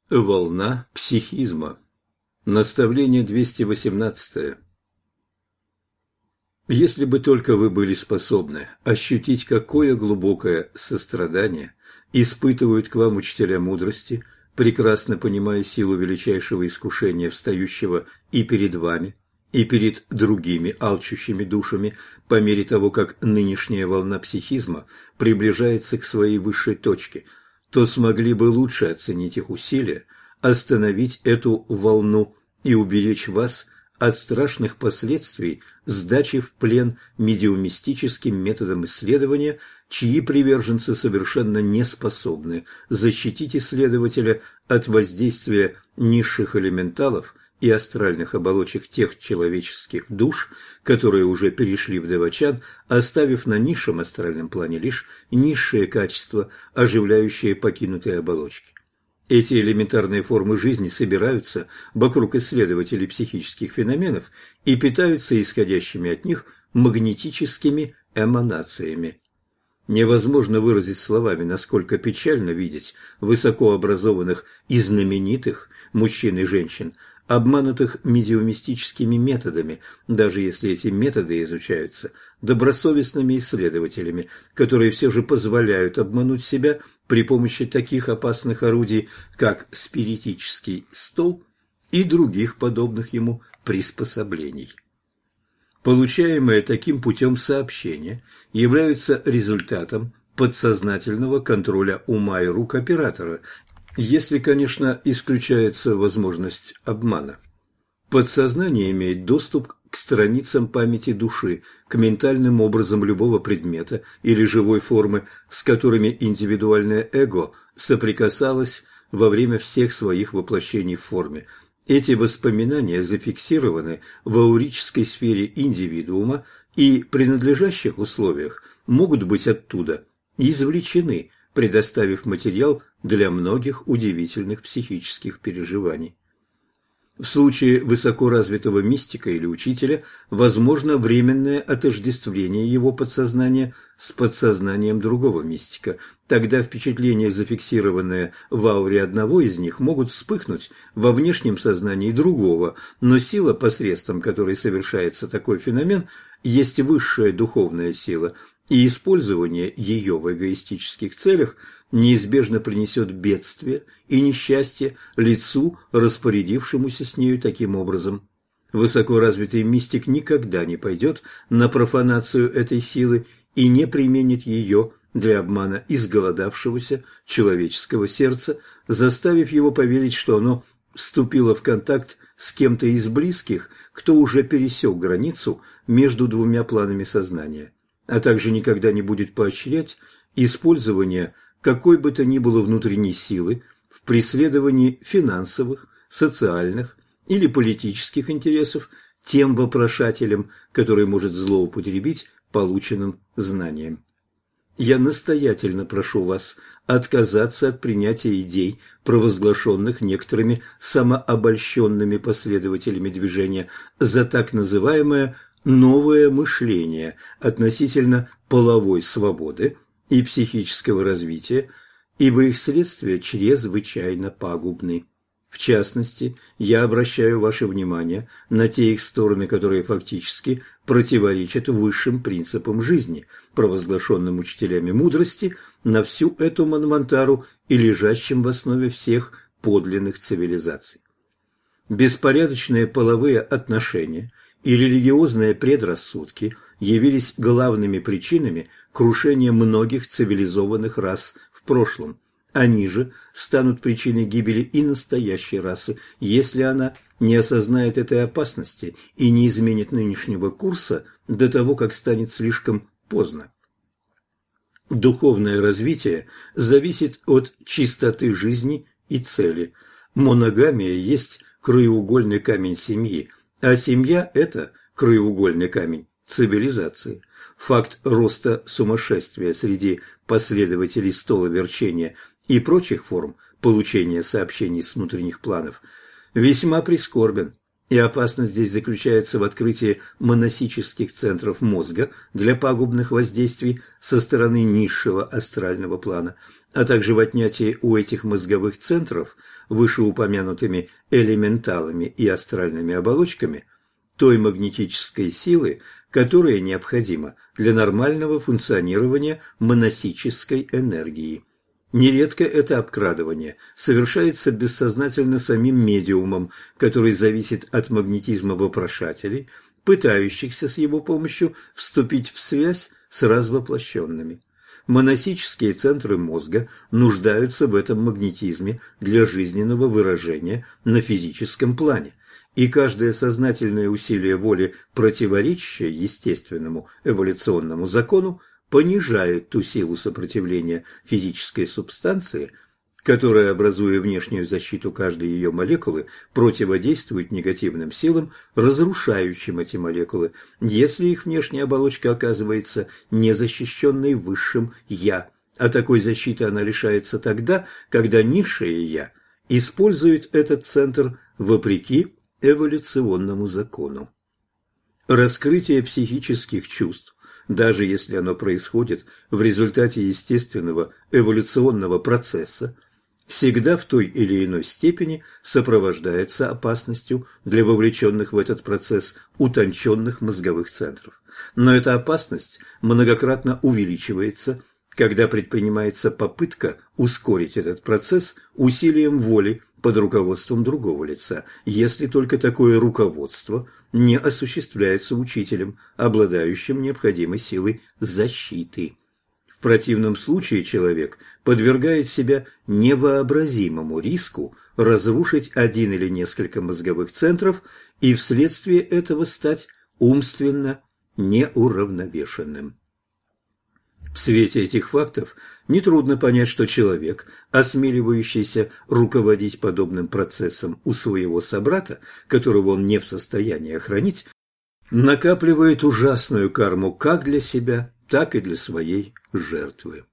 Волна психизма. Наставление 218. Если бы только вы были способны ощутить, какое глубокое сострадание испытывают к вам учителя мудрости, прекрасно понимая силу величайшего искушения, встающего и перед вами, и перед другими алчущими душами, по мере того, как нынешняя волна психизма приближается к своей высшей точке, то смогли бы лучше оценить их усилия, остановить эту волну и уберечь вас от страшных последствий сдачи в плен медиумистическим методом исследования, чьи приверженцы совершенно не способны защитить исследователя от воздействия низших элементалов и астральных оболочек тех человеческих душ, которые уже перешли в девачан, оставив на низшем астральном плане лишь низшие качества, оживляющие покинутые оболочки. Эти элементарные формы жизни собираются вокруг исследователей психических феноменов и питаются исходящими от них магнетическими эманациями. Невозможно выразить словами, насколько печально видеть высокообразованных и знаменитых мужчин и женщин, обманутых медиумистическими методами, даже если эти методы изучаются добросовестными исследователями, которые все же позволяют обмануть себя при помощи таких опасных орудий, как спиритический стол и других подобных ему приспособлений. Получаемые таким путем сообщения являются результатом подсознательного контроля ума и рук оператора, если, конечно, исключается возможность обмана. Подсознание имеет доступ к страницам памяти души, к ментальным образам любого предмета или живой формы, с которыми индивидуальное эго соприкасалось во время всех своих воплощений в форме. Эти воспоминания зафиксированы в аурической сфере индивидуума и при надлежащих условиях могут быть оттуда извлечены, предоставив материал для многих удивительных психических переживаний. В случае высокоразвитого мистика или учителя возможно временное отождествление его подсознания с подсознанием другого мистика. Тогда впечатления, зафиксированные в ауре одного из них, могут вспыхнуть во внешнем сознании другого, но сила, посредством которой совершается такой феномен, есть высшая духовная сила, и использование ее в эгоистических целях неизбежно принесет бедствие и несчастье лицу, распорядившемуся с нею таким образом. Высокоразвитый мистик никогда не пойдет на профанацию этой силы и не применит ее для обмана изголодавшегося человеческого сердца, заставив его поверить, что оно вступило в контакт с кем-то из близких, кто уже пересек границу между двумя планами сознания, а также никогда не будет поощрять использование какой бы то ни было внутренней силы в преследовании финансовых, социальных или политических интересов тем вопрошателем, который может злоупотребить полученным знанием. Я настоятельно прошу вас отказаться от принятия идей, провозглашенных некоторыми самообольщенными последователями движения, за так называемое «новое мышление» относительно половой свободы и психического развития, ибо их следствия чрезвычайно пагубны. В частности, я обращаю ваше внимание на те их стороны, которые фактически противоречат высшим принципам жизни, провозглашенным учителями мудрости, на всю эту манвантару и лежащим в основе всех подлинных цивилизаций. Беспорядочные половые отношения и религиозные предрассудки явились главными причинами крушения многих цивилизованных рас в прошлом. Они же станут причиной гибели и настоящей расы, если она не осознает этой опасности и не изменит нынешнего курса до того, как станет слишком поздно. Духовное развитие зависит от чистоты жизни и цели. Моногамия есть краеугольный камень семьи, а семья – это краеугольный камень цивилизации. Факт роста сумасшествия среди последователей столоверчения и прочих форм получения сообщений с внутренних планов весьма прискорбен, и опасность здесь заключается в открытии монасических центров мозга для пагубных воздействий со стороны низшего астрального плана. а также в отнятии у этих мозговых центров вышеупомянутыми элементалами и астральными оболочками той магнетической силы, которая необходима для нормального функционирования монасической энергии. Нередко это обкрадывание совершается бессознательно самим медиумом, который зависит от магнетизма вопрошателей, пытающихся с его помощью вступить в связь с развоплощенными. Монасические центры мозга нуждаются в этом магнетизме для жизненного выражения на физическом плане, и каждое сознательное усилие воли, противоречащее естественному эволюционному закону, понижает ту силу сопротивления физической субстанции, которая, образуя внешнюю защиту каждой ее молекулы, противодействует негативным силам, разрушающим эти молекулы, если их внешняя оболочка оказывается незащищенной высшим «я». А такой защиты она лишается тогда, когда низшее «я» использует этот центр вопреки эволюционному закону. Раскрытие психических чувств, даже если оно происходит в результате естественного эволюционного процесса, всегда в той или иной степени сопровождается опасностью для вовлеченных в этот процесс утонченных мозговых центров. Но эта опасность многократно увеличивается, когда предпринимается попытка ускорить этот процесс усилием воли под руководством другого лица, если только такое руководство не осуществляется учителем, обладающим необходимой силой защиты. В противном случае человек подвергает себя невообразимому риску разрушить один или несколько мозговых центров и вследствие этого стать умственно неуравновешенным. В свете этих фактов нетрудно понять, что человек, осмеливающийся руководить подобным процессом у своего собрата, которого он не в состоянии охранить, накапливает ужасную карму как для себя, так и для своей жертвы.